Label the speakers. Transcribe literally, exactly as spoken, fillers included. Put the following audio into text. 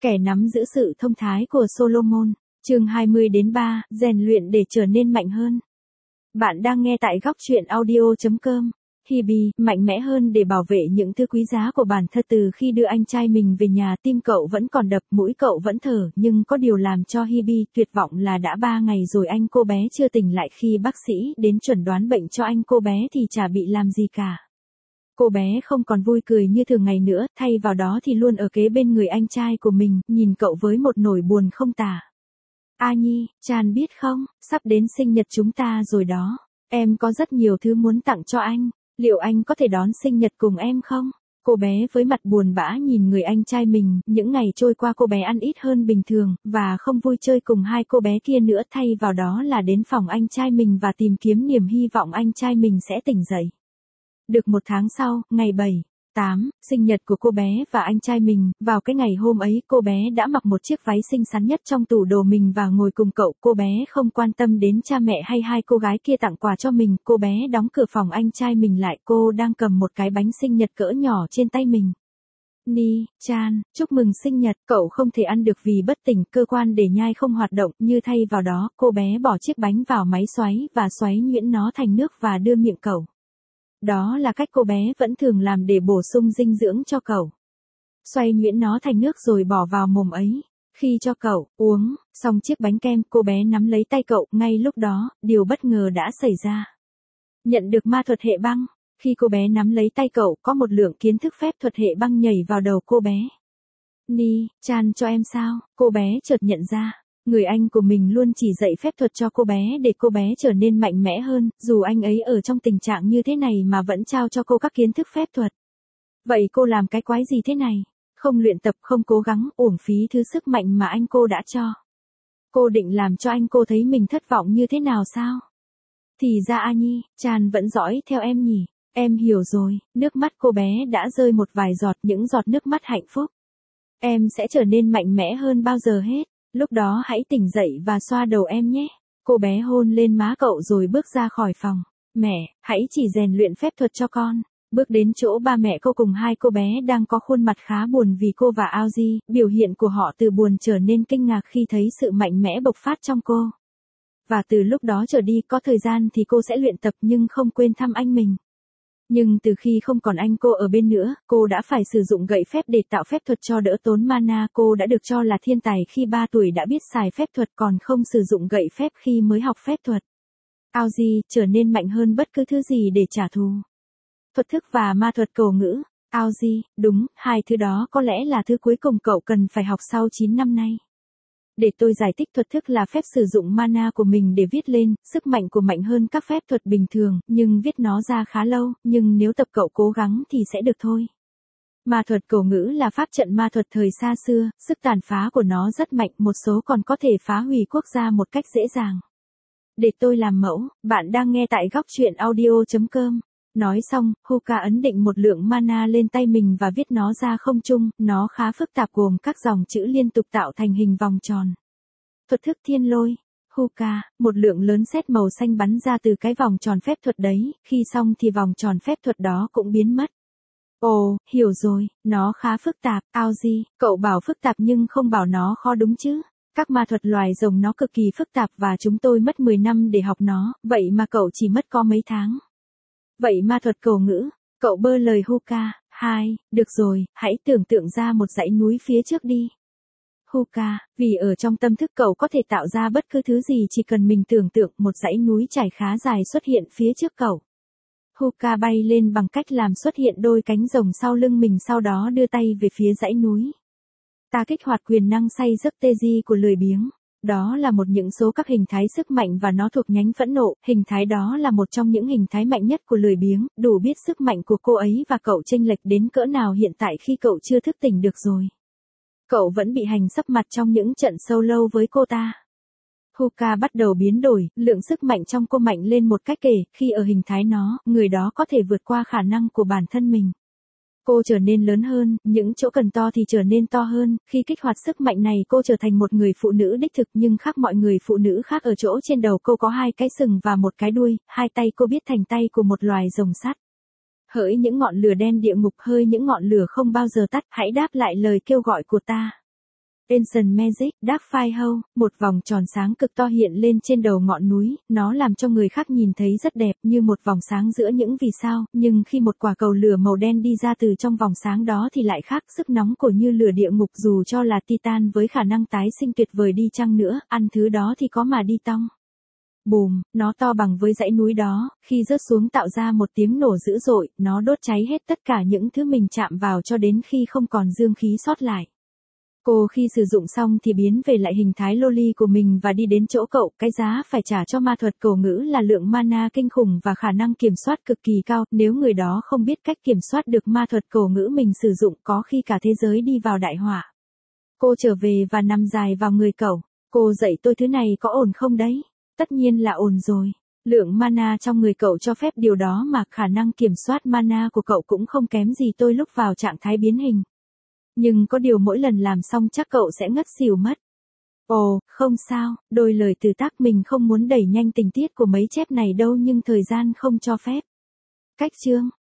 Speaker 1: Kẻ nắm giữ sự thông thái của Solomon, chương hai mươi đến ba, rèn luyện để trở nên mạnh hơn. Bạn đang nghe tại góc truyện audio chấm com. Hebe, mạnh mẽ hơn để bảo vệ những thứ quý giá của bản thân. Từ khi đưa anh trai mình về nhà, tim cậu vẫn còn đập, mũi cậu vẫn thở, nhưng có điều làm cho Hebe tuyệt vọng là đã ba ngày rồi anh cô bé chưa tỉnh lại. Khi bác sĩ đến chuẩn đoán bệnh cho anh cô bé thì chả bị làm gì cả. Cô bé không còn vui cười như thường ngày nữa, thay vào đó thì luôn ở kế bên người anh trai của mình, nhìn cậu với một nỗi buồn không tả. A Nhi, Chan biết không, sắp đến sinh nhật chúng ta rồi đó. Em có rất nhiều thứ muốn tặng cho anh, liệu anh có thể đón sinh nhật cùng em không? Cô bé với mặt buồn bã nhìn người anh trai mình, những ngày trôi qua cô bé ăn ít hơn bình thường, và không vui chơi cùng hai cô bé kia nữa, thay vào đó là đến phòng anh trai mình và tìm kiếm niềm hy vọng anh trai mình sẽ tỉnh dậy. Được một tháng sau, ngày bảy, tám, sinh nhật của cô bé và anh trai mình, vào cái ngày hôm ấy cô bé đã mặc một chiếc váy xinh xắn nhất trong tủ đồ mình và ngồi cùng cậu. Cô bé không quan tâm đến cha mẹ hay hai cô gái kia tặng quà cho mình. Cô bé đóng cửa phòng anh trai mình lại, cô đang cầm một cái bánh sinh nhật cỡ nhỏ trên tay mình. Ni, Chan, chúc mừng sinh nhật. Cậu không thể ăn được vì bất tỉnh, cơ quan để nhai không hoạt động, như thay vào đó, cô bé bỏ chiếc bánh vào máy xoáy và xoáy nhuyễn nó thành nước và đưa miệng cậu. Đó là cách cô bé vẫn thường làm để bổ sung dinh dưỡng cho cậu. Xoay nhuyễn nó thành nước rồi bỏ vào mồm ấy. Khi cho cậu uống xong chiếc bánh kem, cô bé nắm lấy tay cậu. Ngay lúc đó, điều bất ngờ đã xảy ra. Nhận được ma thuật hệ băng. Khi cô bé nắm lấy tay cậu, có một lượng kiến thức phép thuật hệ băng nhảy vào đầu cô bé. Ni, Chan cho em sao? Cô bé chợt nhận ra. Người anh của mình luôn chỉ dạy phép thuật cho cô bé để cô bé trở nên mạnh mẽ hơn, dù anh ấy ở trong tình trạng như thế này mà vẫn trao cho cô các kiến thức phép thuật. Vậy cô làm cái quái gì thế này? Không luyện tập, không cố gắng, uổng phí thứ sức mạnh mà anh cô đã cho. Cô định làm cho anh cô thấy mình thất vọng như thế nào sao? Thì ra A Nhi, Chan vẫn dõi theo em nhỉ? Em hiểu rồi, nước mắt cô bé đã rơi một vài giọt, những giọt nước mắt hạnh phúc. Em sẽ trở nên mạnh mẽ hơn bao giờ hết. Lúc đó hãy tỉnh dậy và xoa đầu em nhé. Cô bé hôn lên má cậu rồi bước ra khỏi phòng. Mẹ, hãy chỉ rèn luyện phép thuật cho con. Bước đến chỗ ba mẹ cô cùng hai cô bé đang có khuôn mặt khá buồn vì cô và Aoji. Biểu hiện của họ từ buồn trở nên kinh ngạc khi thấy sự mạnh mẽ bộc phát trong cô. Và từ lúc đó trở đi, có thời gian thì cô sẽ luyện tập nhưng không quên thăm anh mình. Nhưng từ khi không còn anh cô ở bên nữa, cô đã phải sử dụng gậy phép để tạo phép thuật cho đỡ tốn mana. Cô đã được cho là thiên tài khi ba tuổi đã biết xài phép thuật, còn không sử dụng gậy phép khi mới học phép thuật. Aoji trở nên mạnh hơn bất cứ thứ gì để trả thù. Thuật thức và ma thuật cầu ngữ. Aoji, đúng, hai thứ đó có lẽ là thứ cuối cùng cậu cần phải học sau chín năm nay. Để tôi giải thích, thuật thức là phép sử dụng mana của mình để viết lên, sức mạnh của mạnh hơn các phép thuật bình thường, nhưng viết nó ra khá lâu, nhưng nếu tập cậu cố gắng thì sẽ được thôi. Ma thuật cầu ngữ là pháp trận ma thuật thời xa xưa, sức tàn phá của nó rất mạnh, một số còn có thể phá hủy quốc gia một cách dễ dàng. Để tôi làm mẫu, bạn đang nghe tại góc truyện audio chấm com. Nói xong, Hoka ấn định một lượng mana lên tay mình và viết nó ra không trung, nó khá phức tạp gồm các dòng chữ liên tục tạo thành hình vòng tròn. Thuật thức thiên lôi. Hoka, một lượng lớn sét màu xanh bắn ra từ cái vòng tròn phép thuật đấy, khi xong thì vòng tròn phép thuật đó cũng biến mất. Ồ, hiểu rồi, nó khá phức tạp. Aoji, cậu bảo phức tạp nhưng không bảo nó khó đúng chứ? Các ma thuật loài rồng nó cực kỳ phức tạp và chúng tôi mất mười năm để học nó, vậy mà cậu chỉ mất có mấy tháng. Vậy ma thuật cầu ngữ, cậu bơ lời Hoka. Hai, được rồi, hãy tưởng tượng ra một dãy núi phía trước đi. Hoka, vì ở trong tâm thức cậu có thể tạo ra bất cứ thứ gì chỉ cần mình tưởng tượng. Một dãy núi trải khá dài xuất hiện phía trước cậu. Hoka bay lên bằng cách làm xuất hiện đôi cánh rồng sau lưng mình, sau đó đưa tay về phía dãy núi. Ta kích hoạt quyền năng say giấc Teji của lười biếng. Đó là một những số các hình thái sức mạnh và nó thuộc nhánh phẫn nộ. Hình thái đó là một trong những hình thái mạnh nhất của lười biếng, đủ biết sức mạnh của cô ấy và cậu chênh lệch đến cỡ nào hiện tại khi cậu chưa thức tỉnh được rồi. Cậu vẫn bị hành sấp mặt trong những trận solo với cô ta. Hoka bắt đầu biến đổi, lượng sức mạnh trong cô mạnh lên một cách kể, khi ở hình thái nó, người đó có thể vượt qua khả năng của bản thân mình. Cô trở nên lớn hơn, những chỗ cần to thì trở nên to hơn, khi kích hoạt sức mạnh này cô trở thành một người phụ nữ đích thực nhưng khác mọi người phụ nữ khác ở chỗ trên đầu cô có hai cái sừng và một cái đuôi, hai tay cô biết thành tay của một loài rồng sắt. Hỡi những ngọn lửa đen địa ngục, hơi những ngọn lửa không bao giờ tắt, hãy đáp lại lời kêu gọi của ta. Ancient Magic, Dark Firehouse, một vòng tròn sáng cực to hiện lên trên đầu ngọn núi, nó làm cho người khác nhìn thấy rất đẹp như một vòng sáng giữa những vì sao, nhưng khi một quả cầu lửa màu đen đi ra từ trong vòng sáng đó thì lại khác, sức nóng của như lửa địa ngục dù cho là Titan với khả năng tái sinh tuyệt vời đi chăng nữa, ăn thứ đó thì có mà đi tong. Bùm, nó to bằng với dãy núi đó, khi rớt xuống tạo ra một tiếng nổ dữ dội, nó đốt cháy hết tất cả những thứ mình chạm vào cho đến khi không còn dương khí sót lại. Cô khi sử dụng xong thì biến về lại hình thái loli của mình và đi đến chỗ cậu, cái giá phải trả cho ma thuật cổ ngữ là lượng mana kinh khủng và khả năng kiểm soát cực kỳ cao, nếu người đó không biết cách kiểm soát được ma thuật cổ ngữ mình sử dụng có khi cả thế giới đi vào đại họa. Cô trở về và nằm dài vào người cậu, cô dạy tôi thứ này có ổn không đấy? Tất nhiên là ổn rồi. Lượng mana trong người cậu cho phép điều đó mà khả năng kiểm soát mana của cậu cũng không kém gì tôi lúc vào trạng thái biến hình. Nhưng có điều mỗi lần làm xong chắc cậu sẽ ngất xỉu mất. Ồ, không sao, đôi lời từ tác mình không muốn đẩy nhanh tình tiết của mấy chép này đâu nhưng thời gian không cho phép. Cách chương